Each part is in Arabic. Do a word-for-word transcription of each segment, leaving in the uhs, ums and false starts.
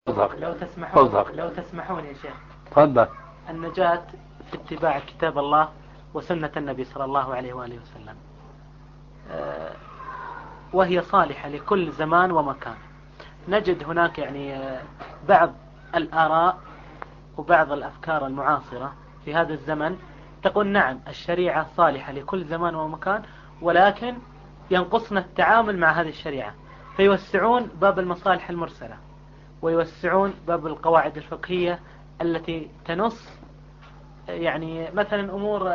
لو تسمحون لو تسمحون يا شيخ. تفضل. النجاة في اتباع كتاب الله وسنة النبي صلى الله عليه وآله وسلم، وهي صالحة لكل زمان ومكان. نجد هناك يعني بعض الآراء وبعض الأفكار المعاصرة في هذا الزمن تقول نعم الشريعة صالحة لكل زمان ومكان، ولكن ينقصنا التعامل مع هذه الشريعة، فيوسعون باب المصالح المرسلة ويوسعون باب القواعد الفقهية التي تنص يعني مثلا أمور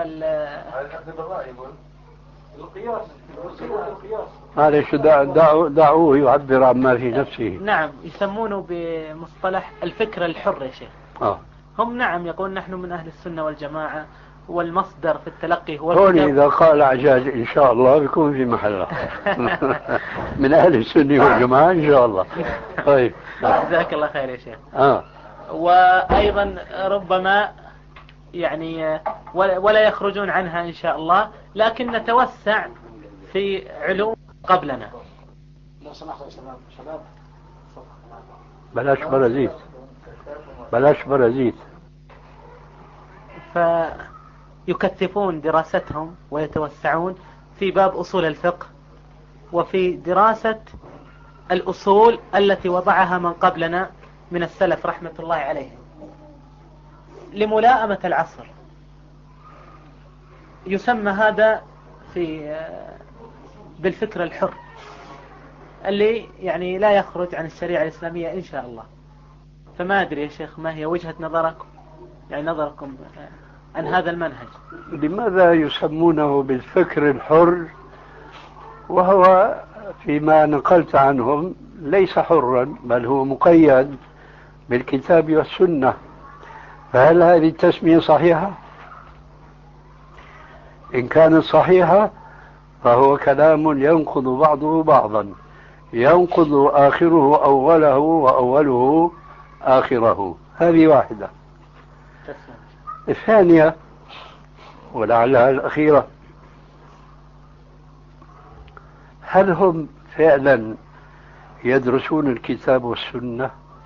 القياس. هذا شو دعوه دعوه يعبر عما في نفسه. نعم يسمونه بمصطلح الفكر الحر يا شيخ. آه. هم نعم يقول نحن من أهل السنة والجماعة والمصدر في التلقي هو هون إذا قال عجاج إن شاء الله بيكون في محله. من أهل السنة والجماعة إن شاء الله. طيب جزاك الله خير يا شيخ. آه. وأيضا ربما يعني ولا يخرجون عنها إن شاء الله، لكن نتوسع في علوم قبلنا. لو سمحت يا شباب شباب بلاش برازيت بلاش برازيت. فيكثفون دراستهم ويتوسعون في باب أصول الفقه وفي دراسة الأصول التي وضعها من قبلنا من السلف رحمة الله عليهم لملائمة العصر. يسمى هذا في بالفكر الحر اللي يعني لا يخرج عن الشريعة الإسلامية إن شاء الله. فما أدري يا شيخ ما هي وجهة نظركم يعني نظركم عن هذا المنهج؟ لماذا يسمونه بالفكر الحر وهو فيما نقلت عنهم ليس حرا بل هو مقيد بالكتاب والسنة؟ فهل هذه التسمية صحيحة؟ إن كانت صحيحة فهو كلام ينقض بعضه بعضا، ينقض آخره أوله وأوله آخره. هذه واحدة. الثانية ولعلها الأخيرة، هل هم فعلا يدرسون الكتاب والسنة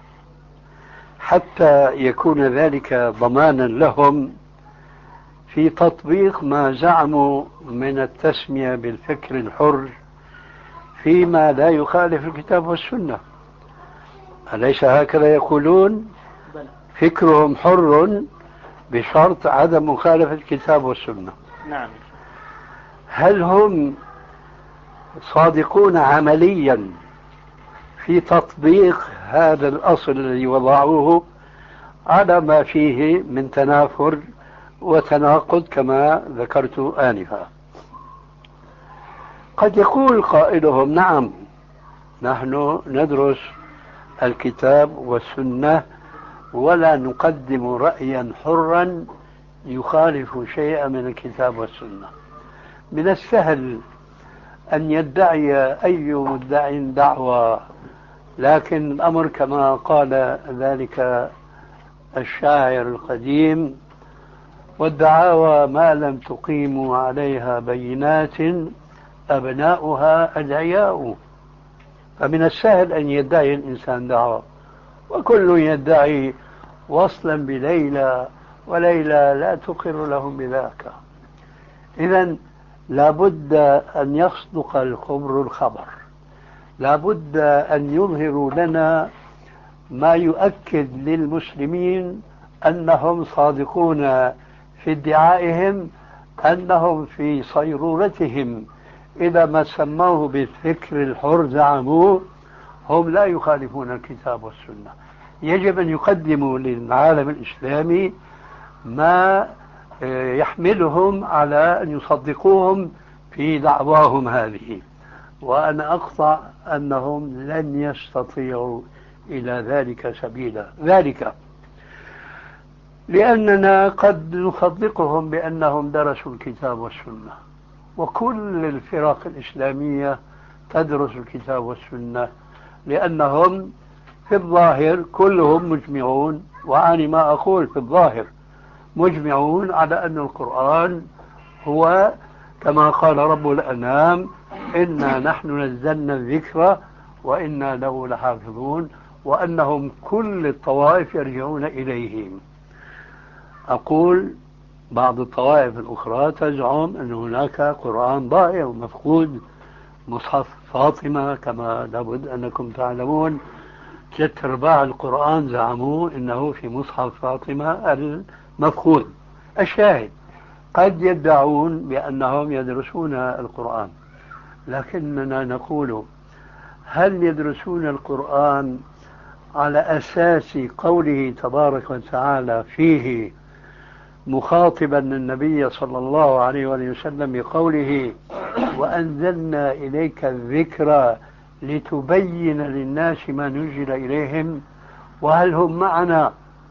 حتى يكون ذلك ضمانا لهم في تطبيق ما زعموا من التسمية بالفكر الحر فيما لا يخالف الكتاب والسنة؟ أليس هكذا يقولون؟ فكرهم حر بشرط عدم مخالفة الكتاب والسنة. نعم. هل هم صادقون عمليا في تطبيق هذا الأصل الذي وضعوه على ما فيه من تنافر وتناقض كما ذكرت آنفا؟ قد يقول قائلهم نعم نحن ندرس الكتاب والسنة ولا نقدم رأيا حرا يخالف شيئا من الكتاب والسنة. من السهل أن يدعي أي مدعي دعوة، لكن الأمر كما قال ذلك الشاعر القديم: والدعاوى ما لم تقيموا عليها بينات أبناؤها أدعياء. فمن السهل أن يدعي الإنسان دعوة، وكل يدعي وصلا بليلى وليلى لا تقر لهم بذاك. إذن لابد أن يصدق الخبر الخبر، لابد أن يظهروا لنا ما يؤكد للمسلمين أنهم صادقون في ادعائهم أنهم في صيرورتهم إذا ما سموه بالفكر الحر زعموه هم لا يخالفون الكتاب والسنة. يجب أن يقدموا للعالم الإسلامي ما يحملهم على أن يصدقوهم في دعواهم هذه، وأنا أقطع أنهم لن يستطيعوا إلى ذلك سبيلا. ذلك لأننا قد نصدقهم بأنهم درسوا الكتاب والسنة، وكل الفرق الإسلامية تدرس الكتاب والسنة، لأنهم في الظاهر كلهم مجمعون، وأنا ما أقول في الظاهر مجمعون على أن القرآن هو كما قال رب الأنام: إنا نحن نزلنا الذكر وإنا له لحافظون. وأنهم كل الطوائف يرجعون إليه. أقول بعض الطوائف الأخرى تزعم أن هناك قرآن ضائع ومفقود، مصحف فاطمة كما لابد أنكم تعلمون ثلاث أرباع القرآن زعموا أنه في مصحف فاطمة المفقود. الشاهد قد يدعون بأنهم يدرسون القرآن، لكننا نقول هل يدرسون القرآن على أساس قوله تبارك وتعالى فيه مخاطبا النبي صلى الله عليه وسلم بقوله وأنزلنا إليك الذكر لتبين للناس ما نزل إليهم؟ وهل هم معنا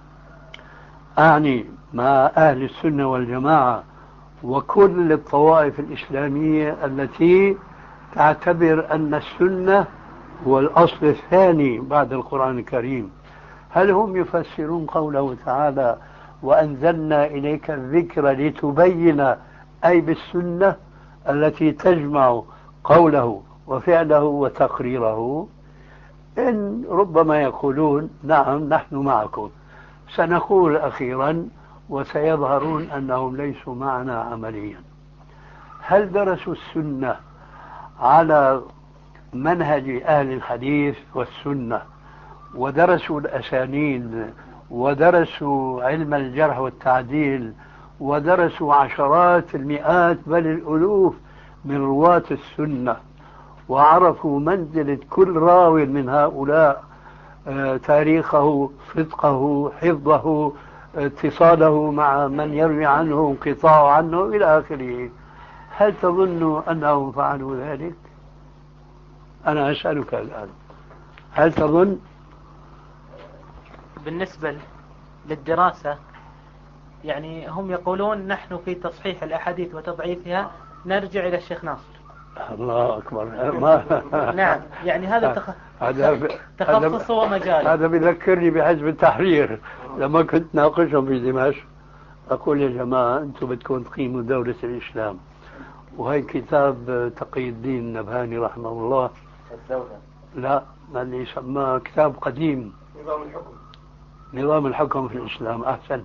أعني مع أهل السنة والجماعة وكل الطوائف الإسلامية التي تعتبر أن السنة هو الأصل الثاني بعد القرآن الكريم، هل هم يفسرون قوله تعالى وأنزلنا إليك الذكر لتبين أي بالسنة التي تجمع قوله وفعله وتقريره؟ إن ربما يقولون نعم نحن معكم، سنقول أخيرا وسيظهرون أنهم ليسوا معنا عمليا. هل درسوا السنة على منهج أهل الحديث والسنة ودرسوا الأسانيد ودرسوا علم الجرح والتعديل ودرسوا عشرات المئات بل الألوف من رواة السنة وعرفوا منزلة كل راوي من هؤلاء، آه تاريخه، صدقه، حفظه، اتصاله مع من يروي عنه، انقطاعه عنه إلى آخره؟ هل تظن أنهم فعلوا ذلك؟ أنا أسألك الآن، هل تظن؟ بالنسبة للدراسة يعني هم يقولون نحن في تصحيح الأحاديث وتضعيفها نرجع إلى الشيخ ناصر. الله أكبر. ما نعم يعني هذا تخ... هذا تخصصه ومجاله. هذا بيذكرني بحزب التحرير لما كنت ناقشهم في دمشق، أقول يا جماعة أنتم بدكم تقيموا دولة الإسلام، وهي كتاب تقي الدين النبهاني رحمه الله الدولة لا ما اللي يسمى كتاب قديم نظام الحكم نظام الحكم في الإسلام أحسن،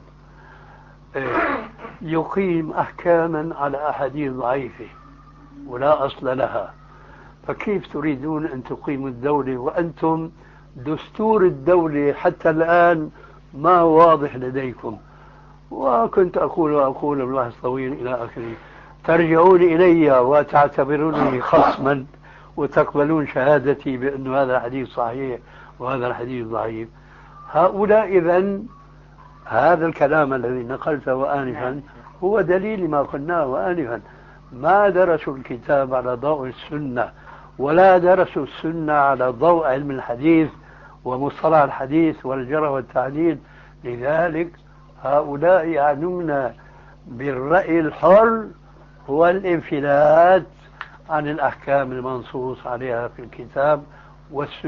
يقيم أحكاما على أحاديث ضعيفة ولا أصل لها، فكيف تريدون أن تقيموا الدولة وأنتم دستور الدولة حتى الآن ما هو واضح لديكم؟ وكنت أقول وأقول الله طويل إلى آخره، ترجعون إلي وتعتبرونني خصما وتقبلون شهادتي بأن هذا الحديث صحيح وهذا الحديث ضعيف. هؤلاء إذن هذا الكلام الذي نقلته آنفا هو دليل ما قلناه آنفا، ما درسوا الكتاب على ضوء السنة ولا درسوا السنة على ضوء علم الحديث ومصطلح الحديث والجرح والتعديل. لذلك هؤلاء يعنون بالرأي الحر هو الانفلات عن الأحكام المنصوص عليها في الكتاب والسنة.